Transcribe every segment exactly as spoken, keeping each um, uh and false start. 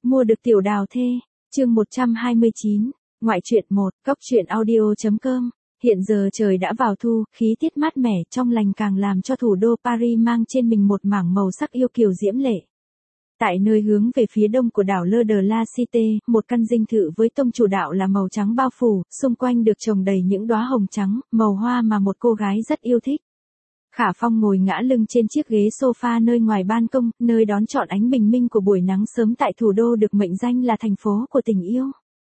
Mua được tiểu đào thê, chương một trăm hai mươi chín, ngoại truyện một, cóc truyện audio chấm com. Hiện giờ trời đã vào thu, khí tiết mát mẻ, trong lành càng làm cho thủ đô Paris mang trên mình một mảng màu sắc yêu kiều diễm lệ. Tại nơi hướng về phía đông của đảo Le de la Cité, một căn dinh thự với tông chủ đạo là màu trắng bao phủ, xung quanh được trồng đầy những đóa hồng trắng, màu hoa mà một cô gái rất yêu thích. Khả Phong ngồi ngã lưng trên chiếc ghế sofa nơi ngoài ban công, nơi đón trọn ánh bình minh của buổi nắng sớm tại thủ đô được mệnh danh là thành phố của tình yêu.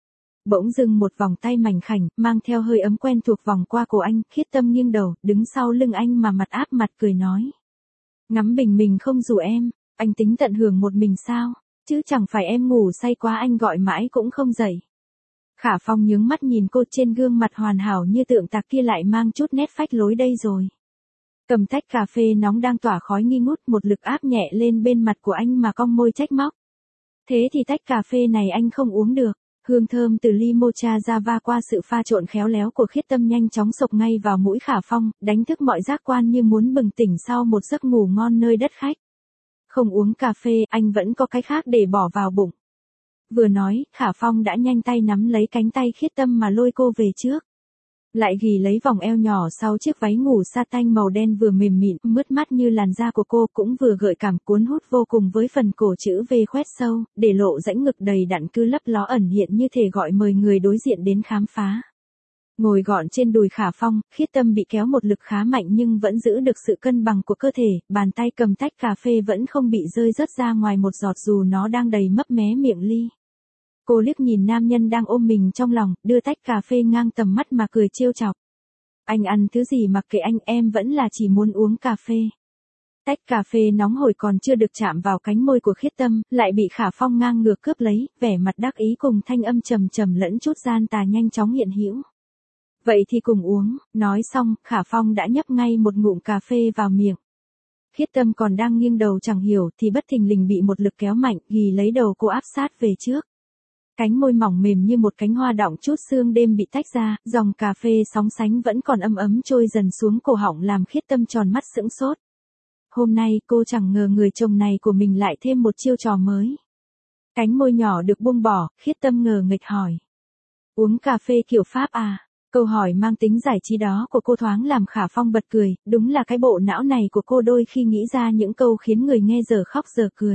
Bỗng dưng một vòng tay mảnh khảnh, mang theo hơi ấm quen thuộc vòng qua cổ anh, Khiết Tâm nghiêng đầu, đứng sau lưng anh mà mặt áp mặt cười nói. Ngắm bình minh không rủ em, anh tính tận hưởng một mình sao, chứ chẳng phải em ngủ say quá anh gọi mãi cũng không dậy. Khả Phong nhướng mắt nhìn cô, trên gương mặt hoàn hảo như tượng tạc kia lại mang chút nét phách lối đây rồi. Cầm tách cà phê nóng đang tỏa khói nghi ngút, một lực áp nhẹ lên bên mặt của anh mà cong môi trách móc. Thế thì tách cà phê này anh không uống được. Hương thơm từ ly mocha java qua sự pha trộn khéo léo của Khiết Tâm nhanh chóng xộc ngay vào mũi Khả Phong, đánh thức mọi giác quan như muốn bừng tỉnh sau một giấc ngủ ngon nơi đất khách. Không uống cà phê, anh vẫn có cái khác để bỏ vào bụng. Vừa nói, Khả Phong đã nhanh tay nắm lấy cánh tay Khiết Tâm mà lôi cô về trước. Lại ghì lấy vòng eo nhỏ sau chiếc váy ngủ sa tanh màu đen vừa mềm mịn, mướt mắt như làn da của cô, cũng vừa gợi cảm cuốn hút vô cùng với phần cổ chữ V khoét sâu, để lộ rãnh ngực đầy đặn cứ lấp ló ẩn hiện như thể gọi mời người đối diện đến khám phá. Ngồi gọn trên đùi Khả Phong, Khiết Tâm bị kéo một lực khá mạnh nhưng vẫn giữ được sự cân bằng của cơ thể, bàn tay cầm tách cà phê vẫn không bị rơi rớt ra ngoài một giọt dù nó đang đầy mấp mé miệng ly. Cô liếc nhìn nam nhân đang ôm mình trong lòng, đưa tách cà phê ngang tầm mắt mà cười trêu chọc. Anh ăn thứ gì mặc kệ anh, em vẫn là chỉ muốn uống cà phê. Tách cà phê nóng hổi còn chưa được chạm vào cánh môi của Khiết Tâm, lại bị Khả Phong ngang ngược cướp lấy, vẻ mặt đắc ý cùng thanh âm trầm trầm lẫn chút gian tà nhanh chóng hiện hữu. Vậy thì cùng uống, nói xong, Khả Phong đã nhấp ngay một ngụm cà phê vào miệng. Khiết Tâm còn đang nghiêng đầu chẳng hiểu thì bất thình lình bị một lực kéo mạnh, ghì lấy đầu cô áp sát về trước. Cánh môi mỏng mềm như một cánh hoa đọng chút sương đêm bị tách ra, dòng cà phê sóng sánh vẫn còn ấm ấm trôi dần xuống cổ họng làm Khiết Tâm tròn mắt sững sốt. Hôm nay cô chẳng ngờ người chồng này của mình lại thêm một chiêu trò mới. Cánh môi nhỏ được buông bỏ, Khiết Tâm ngờ nghịch hỏi. Uống cà phê kiểu Pháp à? Câu hỏi mang tính giải trí đó của cô thoáng làm Khả Phong bật cười, đúng là cái bộ não này của cô đôi khi nghĩ ra những câu khiến người nghe giờ khóc giờ cười.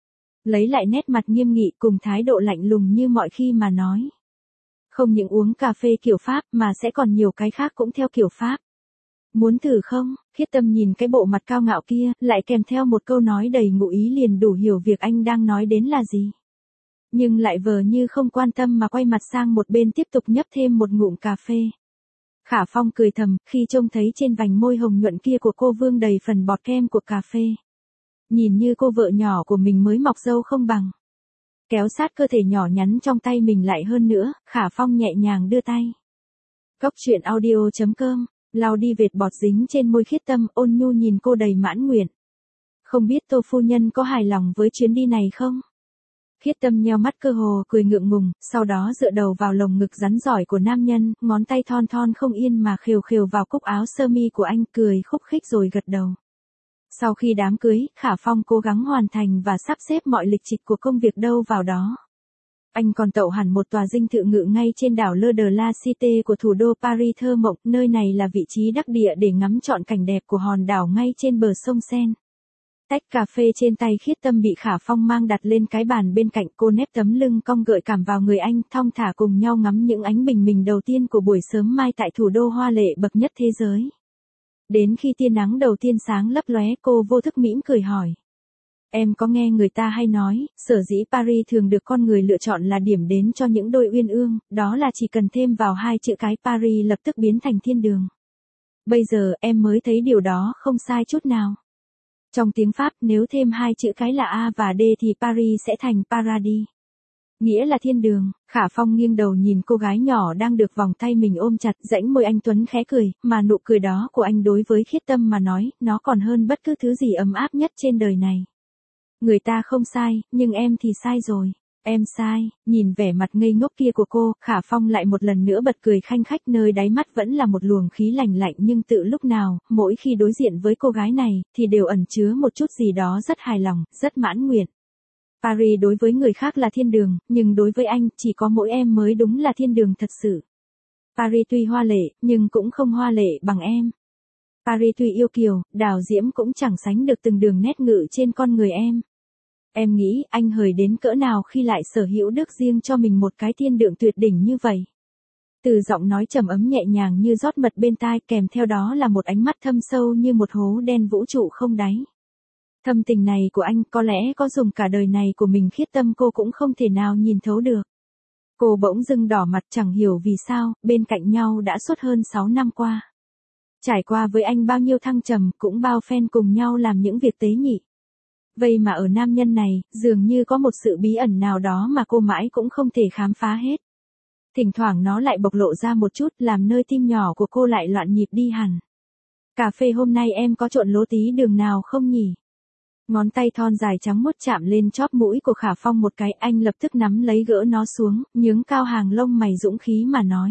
Lấy lại nét mặt nghiêm nghị cùng thái độ lạnh lùng như mọi khi mà nói. Không những uống cà phê kiểu Pháp mà sẽ còn nhiều cái khác cũng theo kiểu Pháp. Muốn thử không? Khiết Tâm nhìn cái bộ mặt cao ngạo kia, lại kèm theo một câu nói đầy ngụ ý liền đủ hiểu việc anh đang nói đến là gì. Nhưng lại vờ như không quan tâm mà quay mặt sang một bên tiếp tục nhấp thêm một ngụm cà phê. Khả Phong cười thầm khi trông thấy trên vành môi hồng nhuận kia của cô vương đầy phần bọt kem của cà phê. Nhìn như cô vợ nhỏ của mình mới mọc râu không bằng. Kéo sát cơ thể nhỏ nhắn trong tay mình lại hơn nữa, Khả Phong nhẹ nhàng đưa tay. Cóc truyện audio chấm com, lau đi vệt bọt dính trên môi Khiết Tâm, ôn nhu nhìn cô đầy mãn nguyện. Không biết Tô phu nhân có hài lòng với chuyến đi này không? Khiết Tâm nheo mắt cơ hồ cười ngượng ngùng, sau đó dựa đầu vào lồng ngực rắn giỏi của nam nhân, ngón tay thon thon không yên mà khều khều vào cúc áo sơ mi của anh, cười khúc khích rồi gật đầu. Sau khi đám cưới, Khả Phong cố gắng hoàn thành và sắp xếp mọi lịch trình của công việc đâu vào đó. Anh còn tậu hẳn một tòa dinh thự ngự ngay trên đảo Le de la Cité của thủ đô Paris thơ mộng, nơi này là vị trí đắc địa để ngắm trọn cảnh đẹp của hòn đảo ngay trên bờ sông Seine. Tách cà phê trên tay Khiết Tâm bị Khả Phong mang đặt lên cái bàn bên cạnh, cô nép tấm lưng cong gợi cảm vào người anh, thong thả cùng nhau ngắm những ánh bình minh đầu tiên của buổi sớm mai tại thủ đô hoa lệ bậc nhất thế giới. Đến khi tia nắng đầu tiên sáng lấp lóe, cô vô thức mỉm cười hỏi. Em có nghe người ta hay nói, sở dĩ Paris thường được con người lựa chọn là điểm đến cho những đôi uyên ương, đó là chỉ cần thêm vào hai chữ cái Paris lập tức biến thành thiên đường. Bây giờ em mới thấy điều đó không sai chút nào. Trong tiếng Pháp nếu thêm hai chữ cái là A và D thì Paris sẽ thành Paradis. Nghĩa là thiên đường. Khả Phong nghiêng đầu nhìn cô gái nhỏ đang được vòng tay mình ôm chặt, rãnh môi anh tuấn khẽ cười, mà nụ cười đó của anh đối với Khiết Tâm mà nói, nó còn hơn bất cứ thứ gì ấm áp nhất trên đời này. Người ta không sai, nhưng em thì sai rồi. Em sai. Nhìn vẻ mặt ngây ngốc kia của cô, Khả Phong lại một lần nữa bật cười khanh khách, nơi đáy mắt vẫn là một luồng khí lạnh lạnh nhưng tự lúc nào, mỗi khi đối diện với cô gái này, thì đều ẩn chứa một chút gì đó rất hài lòng, rất mãn nguyện. Paris đối với người khác là thiên đường, nhưng đối với anh, chỉ có mỗi em mới đúng là thiên đường thật sự. Paris tuy hoa lệ, nhưng cũng không hoa lệ bằng em. Paris tuy yêu kiều, đào diễm cũng chẳng sánh được từng đường nét ngự trên con người em. Em nghĩ anh hời đến cỡ nào khi lại sở hữu đức riêng cho mình một cái thiên đường tuyệt đỉnh như vậy. Từ giọng nói trầm ấm nhẹ nhàng như rót mật bên tai, kèm theo đó là một ánh mắt thâm sâu như một hố đen vũ trụ không đáy. Thâm tình này của anh có lẽ có dùng cả đời này của mình Khiết Tâm cô cũng không thể nào nhìn thấu được. Cô bỗng dưng đỏ mặt chẳng hiểu vì sao, bên cạnh nhau đã suốt hơn sáu năm qua. Trải qua với anh bao nhiêu thăng trầm, cũng bao phen cùng nhau làm những việc tế nhị. Vậy mà ở nam nhân này, dường như có một sự bí ẩn nào đó mà cô mãi cũng không thể khám phá hết. Thỉnh thoảng nó lại bộc lộ ra một chút, làm nơi tim nhỏ của cô lại loạn nhịp đi hẳn. Cà phê hôm nay em có trộn lố tí đường nào không nhỉ? Ngón tay thon dài trắng muốt chạm lên chóp mũi của Khả Phong một cái, anh lập tức nắm lấy gỡ nó xuống, nhướng cao hàng lông mày dũng khí mà nói.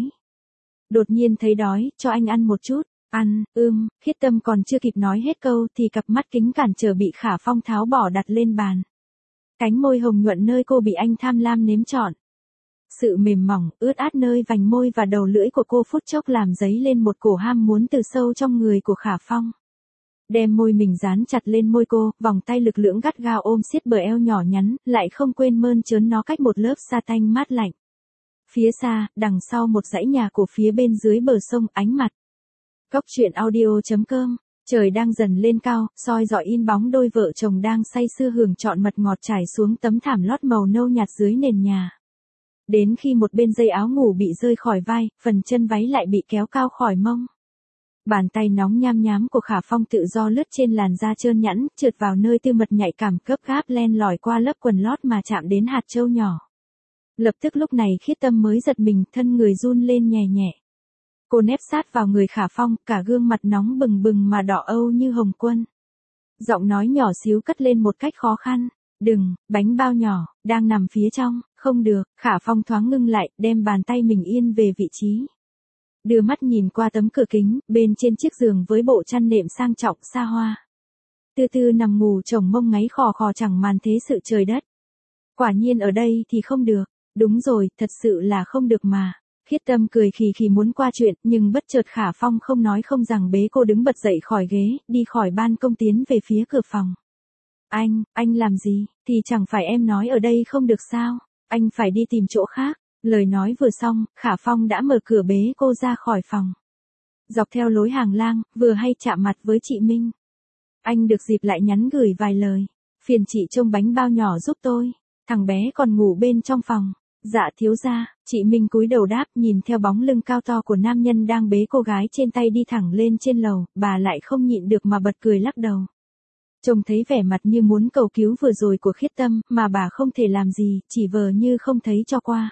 Đột nhiên thấy đói, cho anh ăn một chút. Ăn, ưm, Khiết Tâm còn chưa kịp nói hết câu thì cặp mắt kính cản trở bị Khả Phong tháo bỏ đặt lên bàn. Cánh môi hồng nhuận nơi cô bị anh tham lam nếm trọn. Sự mềm mỏng, ướt át nơi vành môi và đầu lưỡi của cô phút chốc làm dấy lên một cổ ham muốn từ sâu trong người của Khả Phong. Đem môi mình dán chặt lên môi cô, vòng tay lực lưỡng gắt gao ôm siết bờ eo nhỏ nhắn, lại không quên mơn trớn nó cách một lớp sa tanh mát lạnh. Phía xa, đằng sau một dãy nhà cổ phía bên dưới bờ sông, ánh mặt. Cốc truyện audio chấm com, trời đang dần lên cao, soi rọi in bóng đôi vợ chồng đang say sưa hưởng trọn mật ngọt trải xuống tấm thảm lót màu nâu nhạt dưới nền nhà. Đến khi một bên dây áo ngủ bị rơi khỏi vai, phần chân váy lại bị kéo cao khỏi mông. Bàn tay nóng nham nhám của Khả Phong tự do lướt trên làn da trơn nhẵn, trượt vào nơi tư mật nhạy cảm, gấp gáp len lỏi qua lớp quần lót mà chạm đến hạt châu nhỏ. Lập tức lúc này Khiết Tâm mới giật mình, thân người run lên nhẹ nhẹ. Cô nép sát vào người Khả Phong, cả gương mặt nóng bừng bừng mà đỏ âu như hồng quân. Giọng nói nhỏ xíu cất lên một cách khó khăn. Đừng, bánh bao nhỏ, đang nằm phía trong, không được. Khả Phong thoáng ngưng lại, đem bàn tay mình yên về vị trí. Đưa mắt nhìn qua tấm cửa kính, bên trên chiếc giường với bộ chăn nệm sang trọng xa hoa. Tư tư nằm ngủ chồng mông ngáy khò khò chẳng màn thế sự trời đất. Quả nhiên ở đây thì không được. Đúng rồi, thật sự là không được mà. Khiết Tâm cười khì khì muốn qua chuyện, nhưng bất chợt Khả Phong không nói không rằng bế cô đứng bật dậy khỏi ghế, đi khỏi ban công tiến về phía cửa phòng. Anh, anh làm gì, thì chẳng phải em nói ở đây không được sao, anh phải đi tìm chỗ khác. Lời nói vừa xong, Khả Phong đã mở cửa bế cô ra khỏi phòng. Dọc theo lối hàng lang, vừa hay chạm mặt với chị Minh. Anh được dịp lại nhắn gửi vài lời. Phiền chị trông bánh bao nhỏ giúp tôi, thằng bé còn ngủ bên trong phòng. Dạ thiếu gia, chị Minh cúi đầu đáp, nhìn theo bóng lưng cao to của nam nhân đang bế cô gái trên tay đi thẳng lên trên lầu, bà lại không nhịn được mà bật cười lắc đầu. Trông thấy vẻ mặt như muốn cầu cứu vừa rồi của Khiết Tâm, mà bà không thể làm gì, chỉ vờ như không thấy cho qua.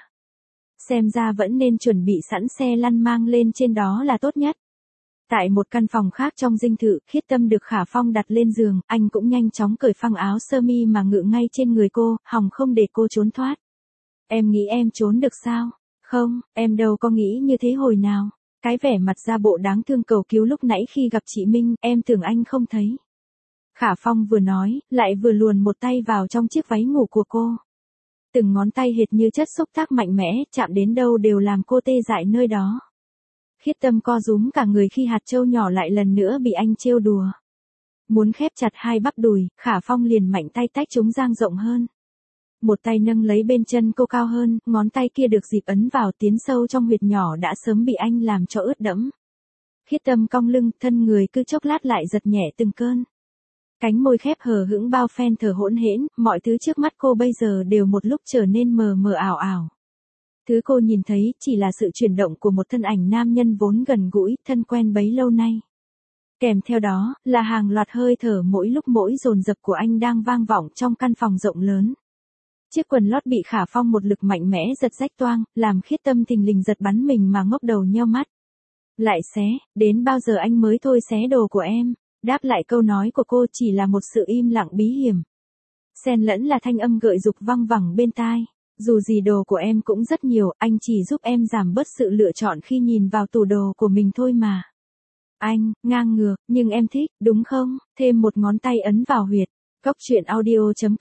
Xem ra vẫn nên chuẩn bị sẵn xe lăn mang lên trên đó là tốt nhất. Tại một căn phòng khác trong dinh thự, Khiết Tâm được Khả Phong đặt lên giường, anh cũng nhanh chóng cởi phăng áo sơ mi mà ngự ngay trên người cô, hòng không để cô trốn thoát. Em nghĩ em trốn được sao? Không, em đâu có nghĩ như thế hồi nào. Cái vẻ mặt ra bộ đáng thương cầu cứu lúc nãy khi gặp chị Minh, em tưởng anh không thấy. Khả Phong vừa nói, lại vừa luồn một tay vào trong chiếc váy ngủ của cô. Từng ngón tay hệt như chất xúc tác mạnh mẽ, chạm đến đâu đều làm cô tê dại nơi đó. Khiết Tâm co rúm cả người khi hạt châu nhỏ lại lần nữa bị anh trêu đùa. Muốn khép chặt hai bắp đùi, Khả Phong liền mạnh tay tách chúng dang rộng hơn. Một tay nâng lấy bên chân cô cao hơn, ngón tay kia được dịp ấn vào tiến sâu trong huyệt nhỏ đã sớm bị anh làm cho ướt đẫm. Khiết Tâm cong lưng, thân người cứ chốc lát lại giật nhẹ từng cơn. Cánh môi khép hờ hững bao phen thở hỗn hển, mọi thứ trước mắt cô bây giờ đều một lúc trở nên mờ mờ ảo ảo. Thứ cô nhìn thấy chỉ là sự chuyển động của một thân ảnh nam nhân vốn gần gũi, thân quen bấy lâu nay. Kèm theo đó, là hàng loạt hơi thở mỗi lúc mỗi dồn dập của anh đang vang vọng trong căn phòng rộng lớn. Chiếc quần lót bị Khả Phong một lực mạnh mẽ giật rách toang, làm Khiết Tâm thình lình giật bắn mình mà ngốc đầu nheo mắt. Lại xé, đến bao giờ anh mới thôi xé đồ của em? Đáp lại câu nói của cô chỉ là một sự im lặng bí hiểm. Xen lẫn là thanh âm gợi dục văng vẳng bên tai. Dù gì đồ của em cũng rất nhiều, anh chỉ giúp em giảm bớt sự lựa chọn khi nhìn vào tủ đồ của mình thôi mà. Anh, ngang ngược, nhưng em thích, đúng không? Thêm một ngón tay ấn vào huyệt. Cốc truyện audio chấm com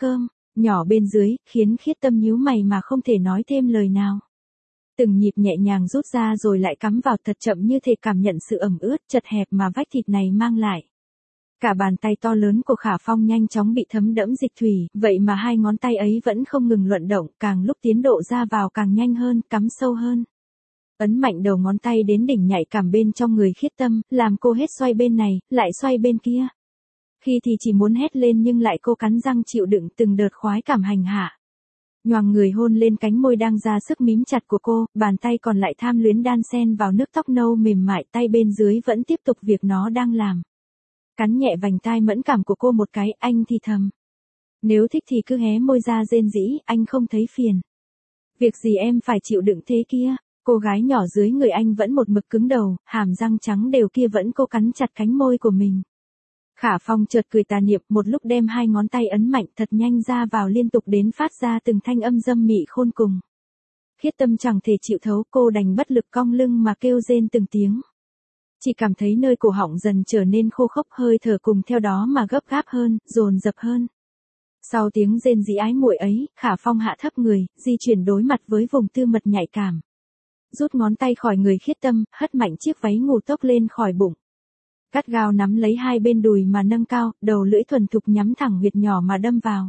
Nhỏ bên dưới, khiến Khiết Tâm nhíu mày mà không thể nói thêm lời nào. Từng nhịp nhẹ nhàng rút ra rồi lại cắm vào thật chậm như thể cảm nhận sự ẩm ướt chật hẹp mà vách thịt này mang lại. Cả bàn tay to lớn của Khả Phong nhanh chóng bị thấm đẫm dịch thủy, vậy mà hai ngón tay ấy vẫn không ngừng luận động, càng lúc tiến độ ra vào càng nhanh hơn, cắm sâu hơn. Ấn mạnh đầu ngón tay đến đỉnh nhạy cảm bên trong người Khiết Tâm, làm cô hết xoay bên này, lại xoay bên kia. Khi thì chỉ muốn hét lên nhưng lại cô cắn răng chịu đựng từng đợt khoái cảm hành hạ. Nhoàng người hôn lên cánh môi đang ra sức mím chặt của cô, bàn tay còn lại tham luyến đan xen vào nước tóc nâu mềm mại, tay bên dưới vẫn tiếp tục việc nó đang làm. Cắn nhẹ vành tai mẫn cảm của cô một cái, anh thì thầm. Nếu thích thì cứ hé môi ra rên rỉ, anh không thấy phiền. Việc gì em phải chịu đựng thế kia? Cô gái nhỏ dưới người anh vẫn một mực cứng đầu, hàm răng trắng đều kia vẫn cô cắn chặt cánh môi của mình. Khả Phong chợt cười tà niệm, một lúc đem hai ngón tay ấn mạnh thật nhanh ra vào liên tục đến phát ra từng thanh âm dâm mị khôn cùng. Khiết Tâm chẳng thể chịu thấu, cô đành bất lực cong lưng mà kêu rên từng tiếng. Chỉ cảm thấy nơi cổ họng dần trở nên khô khốc, hơi thở cùng theo đó mà gấp gáp hơn, dồn dập hơn. Sau tiếng rên rỉ ái muội ấy, Khả Phong hạ thấp người, di chuyển đối mặt với vùng tư mật nhạy cảm. Rút ngón tay khỏi người Khiết Tâm, hất mạnh chiếc váy ngủ tốc lên khỏi bụng. Gắt gao nắm lấy hai bên đùi mà nâng cao, đầu lưỡi thuần thục nhắm thẳng huyệt nhỏ mà đâm vào.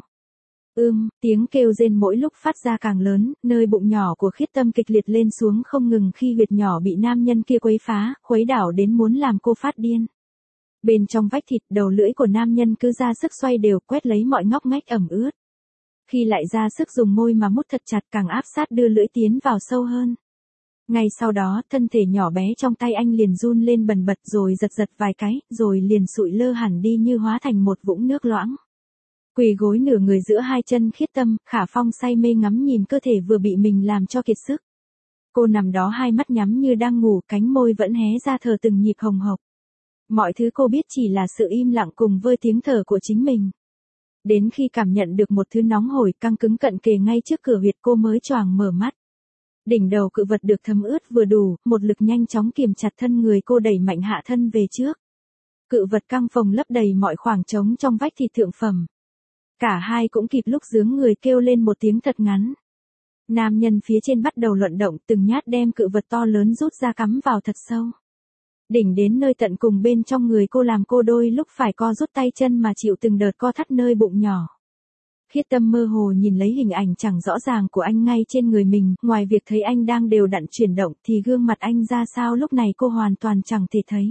Ưm, tiếng kêu rên mỗi lúc phát ra càng lớn, nơi bụng nhỏ của Khiết Tâm kịch liệt lên xuống không ngừng khi huyệt nhỏ bị nam nhân kia quấy phá, khuấy đảo đến muốn làm cô phát điên. Bên trong vách thịt, đầu lưỡi của nam nhân cứ ra sức xoay đều, quét lấy mọi ngóc ngách ẩm ướt. Khi lại ra sức dùng môi mà mút thật chặt, càng áp sát đưa lưỡi tiến vào sâu hơn. Ngay sau đó, thân thể nhỏ bé trong tay anh liền run lên bần bật rồi giật giật vài cái, rồi liền sụi lơ hẳn đi như hóa thành một vũng nước loãng. Quỳ gối nửa người giữa hai chân Khiết Tâm, Khả Phong say mê ngắm nhìn cơ thể vừa bị mình làm cho kiệt sức. Cô nằm đó hai mắt nhắm như đang ngủ, cánh môi vẫn hé ra thở từng nhịp hồng hộc. Mọi thứ cô biết chỉ là sự im lặng cùng với tiếng thở của chính mình. Đến khi cảm nhận được một thứ nóng hổi căng cứng cận kề ngay trước cửa huyệt cô mới choàng mở mắt. Đỉnh đầu cự vật được thấm ướt vừa đủ, một lực nhanh chóng kiềm chặt thân người cô đẩy mạnh hạ thân về trước. Cự vật căng phồng lấp đầy mọi khoảng trống trong vách thịt thượng phẩm. Cả hai cũng kịp lúc giướng người kêu lên một tiếng thật ngắn. Nam nhân phía trên bắt đầu luận động, từng nhát đem cự vật to lớn rút ra cắm vào thật sâu. Đỉnh đến nơi tận cùng bên trong người cô làm cô đôi lúc phải co rút tay chân mà chịu từng đợt co thắt nơi bụng nhỏ. Khiết Tâm mơ hồ nhìn lấy hình ảnh chẳng rõ ràng của anh ngay trên người mình, ngoài việc thấy anh đang đều đặn chuyển động thì gương mặt anh ra sao lúc này cô hoàn toàn chẳng thể thấy.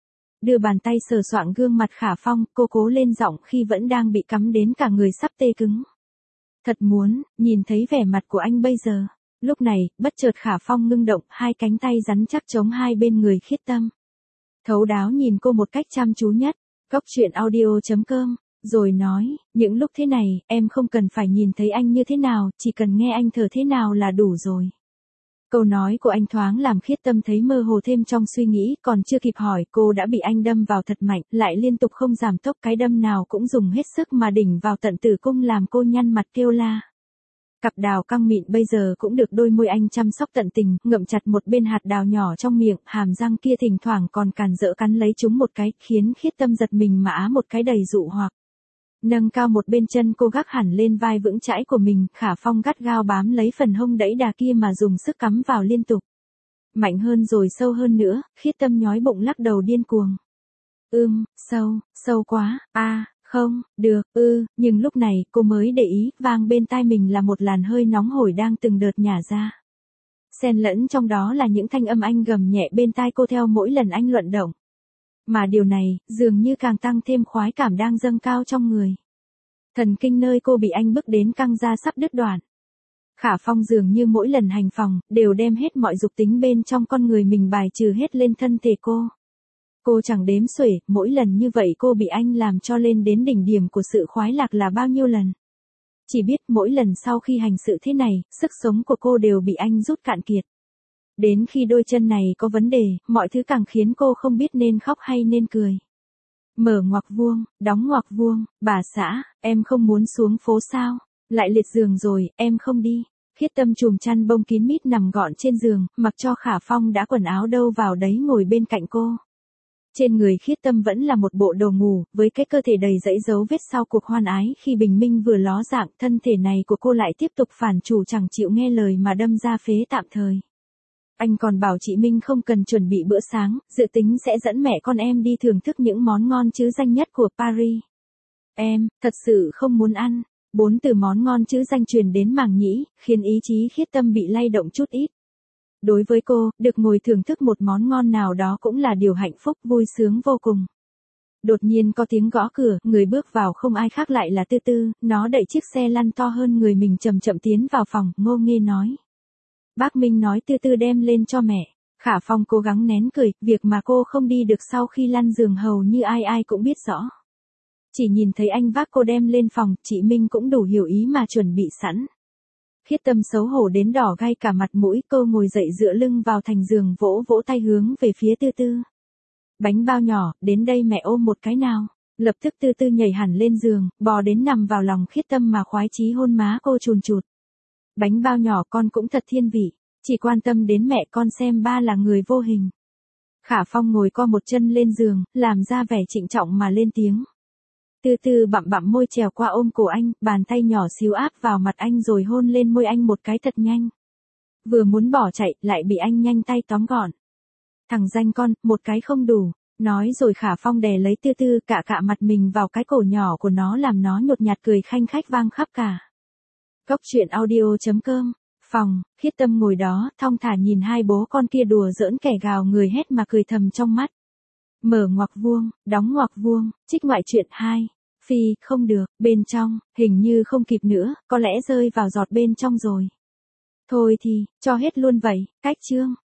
Đưa bàn tay sờ soạng gương mặt Khả Phong, cô cố lên giọng khi vẫn đang bị cắm đến cả người sắp tê cứng. Thật muốn, nhìn thấy vẻ mặt của anh bây giờ. Lúc này, bất chợt Khả Phong ngưng động, hai cánh tay rắn chắc chống hai bên người Khiết Tâm. Thấu đáo nhìn cô một cách chăm chú nhất, góc truyện audio chấm com. Rồi nói, những lúc thế này, em không cần phải nhìn thấy anh như thế nào, chỉ cần nghe anh thở thế nào là đủ rồi. Câu nói của anh thoáng làm Khiết Tâm thấy mơ hồ thêm trong suy nghĩ, còn chưa kịp hỏi cô đã bị anh đâm vào thật mạnh, lại liên tục không giảm tốc, cái đâm nào cũng dùng hết sức mà đỉnh vào tận tử cung làm cô nhăn mặt kêu la. Cặp đào căng mịn bây giờ cũng được đôi môi anh chăm sóc tận tình, ngậm chặt một bên hạt đào nhỏ trong miệng, hàm răng kia thỉnh thoảng còn càn rỡ cắn lấy chúng một cái, khiến Khiết Tâm giật mình mà á một cái đầy dụ hoặc. Nâng cao một bên chân cô gác hẳn lên vai vững chãi của mình, Khả Phong gắt gao bám lấy phần hông đẫy đà kia mà dùng sức cắm vào liên tục. Mạnh hơn rồi sâu hơn nữa, Khiết Tâm nhói bụng lắc đầu điên cuồng. Ưm, sâu, sâu quá, a à, không, được, ư, nhưng lúc này cô mới để ý, vang bên tai mình là một làn hơi nóng hổi đang từng đợt nhả ra. Xen lẫn trong đó là những thanh âm anh gầm nhẹ bên tai cô theo mỗi lần anh luận động. Mà điều này, dường như càng tăng thêm khoái cảm đang dâng cao trong người. Thần kinh nơi cô bị anh bức đến căng ra sắp đứt đoạn. Khả Phong dường như mỗi lần hành phòng, đều đem hết mọi dục tính bên trong con người mình bài trừ hết lên thân thể cô. Cô chẳng đếm xuể, mỗi lần như vậy cô bị anh làm cho lên đến đỉnh điểm của sự khoái lạc là bao nhiêu lần. Chỉ biết mỗi lần sau khi hành sự thế này, sức sống của cô đều bị anh rút cạn kiệt. Đến khi đôi chân này có vấn đề, mọi thứ càng khiến cô không biết nên khóc hay nên cười. Mở ngoặc vuông, đóng ngoặc vuông, bà xã, em không muốn xuống phố sao? Lại liệt giường rồi, em không đi. Khiết Tâm chùm chăn bông kín mít nằm gọn trên giường, mặc cho Khả Phong đã quần áo đâu vào đấy ngồi bên cạnh cô. Trên người Khiết Tâm vẫn là một bộ đồ ngủ, với cái cơ thể đầy dẫy dấu vết sau cuộc hoan ái khi bình minh vừa ló dạng, thân thể này của cô lại tiếp tục phản chủ chẳng chịu nghe lời mà đâm ra phế tạm thời. Anh còn bảo chị Minh không cần chuẩn bị bữa sáng, dự tính sẽ dẫn mẹ con em đi thưởng thức những món ngon chứ danh nhất của Paris. Em, thật sự không muốn ăn. Bốn từ món ngon chứ danh truyền đến màng nhĩ, khiến ý chí Khiết Tâm bị lay động chút ít. Đối với cô, được ngồi thưởng thức một món ngon nào đó cũng là điều hạnh phúc vui sướng vô cùng. Đột nhiên có tiếng gõ cửa, người bước vào không ai khác lại là Tư Tư, nó đẩy chiếc xe lăn to hơn người mình chậm chậm tiến vào phòng, ngô nghê nói. Bác Minh nói Tư Tư đem lên cho mẹ. Khả Phong cố gắng nén cười, việc mà cô không đi được sau khi lăn giường hầu như ai ai cũng biết rõ. Chỉ nhìn thấy anh vác cô đem lên phòng, chị Minh cũng đủ hiểu ý mà chuẩn bị sẵn. Khiết Tâm xấu hổ đến đỏ gay cả mặt mũi, cô ngồi dậy dựa lưng vào thành giường vỗ vỗ tay hướng về phía Tư Tư. Bánh bao nhỏ, đến đây mẹ ôm một cái nào. Lập tức Tư Tư nhảy hẳn lên giường, bò đến nằm vào lòng Khiết Tâm mà khoái chí hôn má cô chùn chụt. Bánh bao nhỏ con cũng thật thiên vị, chỉ quan tâm đến mẹ con xem ba là người vô hình. Khả Phong ngồi co một chân lên giường, làm ra vẻ trịnh trọng mà lên tiếng. Tư Tư bặm bặm môi trèo qua ôm cổ anh, bàn tay nhỏ xíu áp vào mặt anh rồi hôn lên môi anh một cái thật nhanh. Vừa muốn bỏ chạy, lại bị anh nhanh tay tóm gọn. Thằng danh con, một cái không đủ. Nói rồi Khả Phong đè lấy Tư Tư cạ cạ mặt mình vào cái cổ nhỏ của nó làm nó nhột nhạt cười khanh khách vang khắp cả. Cốc truyện audio chấm com. Phòng, Khiết Tâm ngồi đó, thong thả nhìn hai bố con kia đùa giỡn kẻ gào người hét mà cười thầm trong mắt. Mở ngoặc vuông, đóng ngoặc vuông, trích ngoại truyện hai. Phi, không được, bên trong, hình như không kịp nữa, có lẽ rơi vào giọt bên trong rồi. Thôi thì, cho hết luôn vậy, cách chương.